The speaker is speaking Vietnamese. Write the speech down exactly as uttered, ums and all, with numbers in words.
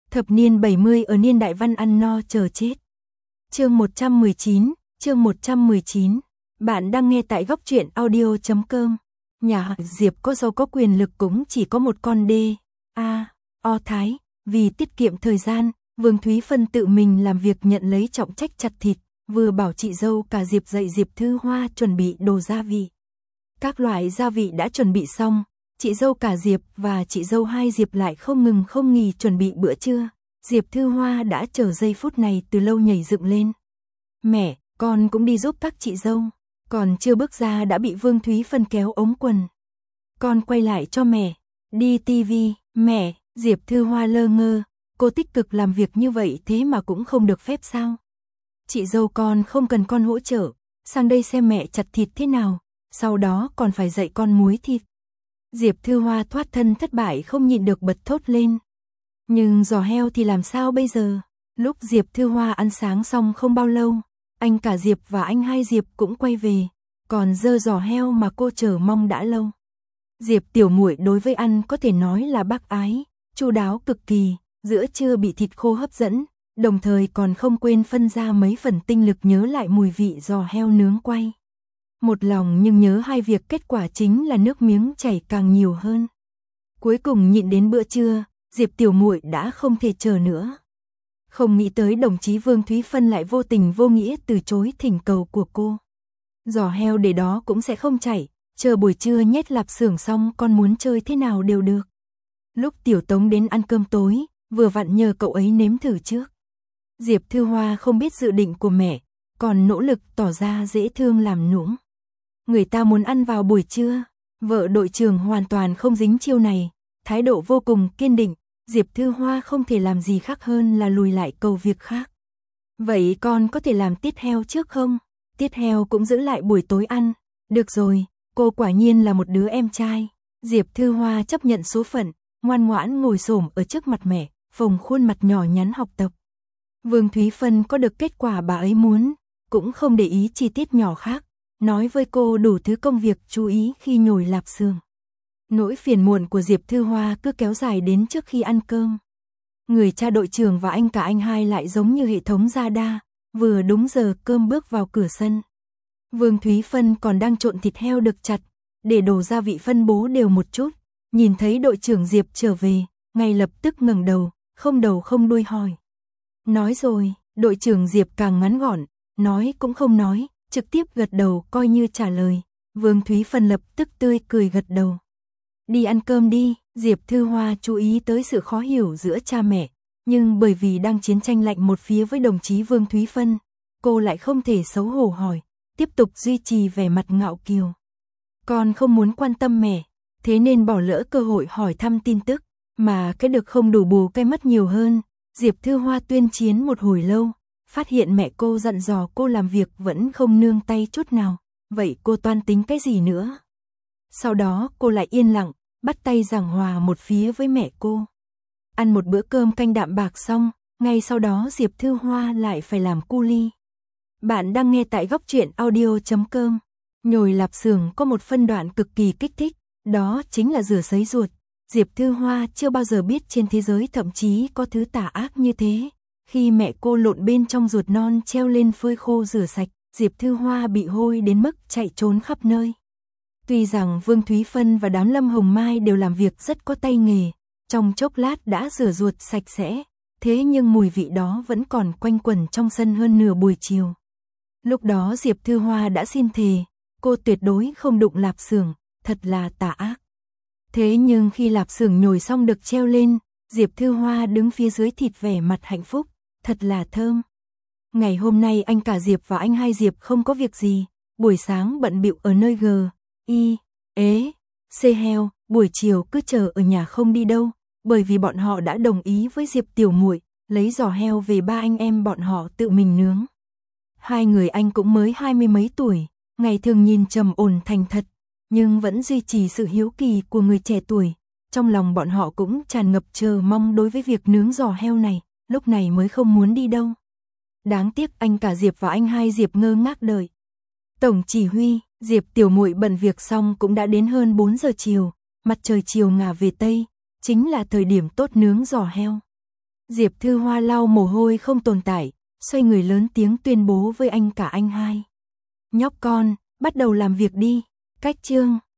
Thập niên bảy mươi ở niên đại văn ăn no chờ chết. Chương một trăm mười chín, chương một trăm mười chín. Bạn đang nghe tại góc truyện audio chấm com. Nhà Diệp có giàu có quyền lực cũng chỉ có một con đê. A. O Thái. Vì tiết kiệm thời gian, Vương Thúy Phân tự mình làm việc nhận lấy trọng trách chặt thịt, vừa bảo chị dâu cả Diệp dạy Diệp Thư Hoa chuẩn bị đồ gia vị. Các loại gia vị đã chuẩn bị xong, chị dâu cả Diệp và chị dâu hai Diệp lại không ngừng không nghỉ chuẩn bị bữa trưa. Diệp Thư Hoa đã chờ giây phút này từ lâu nhảy dựng lên. Mẹ, con cũng đi giúp các chị dâu. Còn chưa bước ra đã bị Vương Thúy Phân kéo ống quần. Con quay lại cho mẹ. Đi tivi, mẹ. Diệp Thư Hoa lơ ngơ. Cô tích cực làm việc như vậy thế mà cũng không được phép sao? Chị dâu con không cần con hỗ trợ. Sang đây xem mẹ chặt thịt thế nào. Sau đó còn phải dạy con muối thịt. Diệp Thư Hoa thoát thân thất bại không nhịn được bật thốt lên. Nhưng giò heo thì làm sao bây giờ? Lúc Diệp Thư Hoa ăn sáng xong không bao lâu, anh cả Diệp và anh hai Diệp cũng quay về, còn dơ giò heo mà cô chờ mong đã lâu. Diệp tiểu muội đối với ăn có thể nói là bác ái, chu đáo cực kỳ, giữa trưa bị thịt khô hấp dẫn, đồng thời còn không quên phân ra mấy phần tinh lực nhớ lại mùi vị giò heo nướng quay. Một lòng nhưng nhớ hai việc, kết quả chính là nước miếng chảy càng nhiều hơn. Cuối cùng nhịn đến bữa trưa, Diệp tiểu muội đã không thể chờ nữa. Không nghĩ tới đồng chí Vương Thúy Phân lại vô tình vô nghĩa từ chối thỉnh cầu của cô. Giò heo để đó cũng sẽ không chảy, chờ buổi trưa nhét lạp xưởng xong con muốn chơi thế nào đều được. Lúc Tiểu Tống đến ăn cơm tối, vừa vặn nhờ cậu ấy nếm thử trước. Diệp Thư Hoa không biết dự định của mẹ, còn nỗ lực tỏ ra dễ thương làm nũng. Người ta muốn ăn vào buổi trưa, vợ đội trưởng hoàn toàn không dính chiêu này, thái độ vô cùng kiên định. Diệp Thư Hoa không thể làm gì khác hơn là lùi lại cầu việc khác. Vậy con có thể làm tiết heo trước không? Tiết heo cũng giữ lại buổi tối ăn. Được rồi, cô quả nhiên là một đứa em trai. Diệp Thư Hoa chấp nhận số phận, ngoan ngoãn ngồi xổm ở trước mặt mẹ, phồng khuôn mặt nhỏ nhắn học tập. Vương Thúy Phân có được kết quả bà ấy muốn, cũng không để ý chi tiết nhỏ khác, nói với cô đủ thứ công việc chú ý khi nhồi lạp xưởng. Nỗi phiền muộn của Diệp Thư Hoa cứ kéo dài đến trước khi ăn cơm. Người cha đội trưởng và anh cả anh hai lại giống như hệ thống radar, vừa đúng giờ cơm bước vào cửa sân. Vương Thúy Phân còn đang trộn thịt heo được chặt, để đổ gia vị phân bố đều một chút. Nhìn thấy đội trưởng Diệp trở về, ngay lập tức ngẩng đầu, không đầu không đuôi hỏi. Nói rồi, đội trưởng Diệp càng ngắn gọn, nói cũng không nói, trực tiếp gật đầu coi như trả lời. Vương Thúy Phân lập tức tươi cười gật đầu. Đi ăn cơm đi. Diệp Thư Hoa chú ý tới sự khó hiểu giữa cha mẹ, nhưng bởi vì đang chiến tranh lạnh một phía với đồng chí Vương Thúy Phân, cô lại không thể xấu hổ hỏi, tiếp tục duy trì vẻ mặt ngạo kiều. Con không muốn quan tâm mẹ, thế nên bỏ lỡ cơ hội hỏi thăm tin tức, mà cái được không đủ bù cái mất nhiều hơn. Diệp Thư Hoa tuyên chiến một hồi lâu, phát hiện mẹ cô dặn dò cô làm việc vẫn không nương tay chút nào, vậy cô toan tính cái gì nữa? Sau đó cô lại yên lặng, bắt tay giảng hòa một phía với mẹ cô. Ăn một bữa cơm canh đạm bạc xong, ngay sau đó Diệp Thư Hoa lại phải làm cu ly. Bạn đang nghe tại góc truyện audio chấm com. Nhồi lạp xưởng có một phân đoạn cực kỳ kích thích, đó chính là rửa sấy ruột. Diệp Thư Hoa chưa bao giờ biết trên thế giới thậm chí có thứ tà ác như thế. Khi mẹ cô lộn bên trong ruột non treo lên phơi khô rửa sạch, Diệp Thư Hoa bị hôi đến mức chạy trốn khắp nơi. Tuy rằng Vương Thúy Phân và đám Lâm Hồng Mai đều làm việc rất có tay nghề, trong chốc lát đã rửa ruột sạch sẽ, thế nhưng mùi vị đó vẫn còn quanh quẩn trong sân hơn nửa buổi chiều. Lúc đó Diệp Thư Hoa đã xin thề, cô tuyệt đối không đụng lạp xưởng, thật là tà ác. Thế nhưng khi lạp xưởng nhồi xong được treo lên, Diệp Thư Hoa đứng phía dưới thịt vẻ mặt hạnh phúc, thật là thơm. Ngày hôm nay anh cả Diệp và anh hai Diệp không có việc gì, buổi sáng bận bịu ở nơi G. Y, ế, C heo, buổi chiều cứ chờ ở nhà không đi đâu, bởi vì bọn họ đã đồng ý với Diệp tiểu muội lấy giò heo về ba anh em bọn họ tự mình nướng. Hai người anh cũng mới hai mươi mấy tuổi, ngày thường nhìn trầm ổn thành thật, nhưng vẫn duy trì sự hiếu kỳ của người trẻ tuổi. Trong lòng bọn họ cũng tràn ngập chờ mong đối với việc nướng giò heo này, lúc này mới không muốn đi đâu. Đáng tiếc anh cả Diệp và anh hai Diệp ngơ ngác đợi. Tổng chỉ huy, Diệp tiểu muội bận việc xong cũng đã đến hơn bốn giờ chiều, mặt trời chiều ngả về tây, chính là thời điểm tốt nướng giò heo. Diệp Thư Hoa lau mồ hôi không tồn tại, xoay người lớn tiếng tuyên bố với anh cả anh hai. Nhóc con, bắt đầu làm việc đi. Cách chương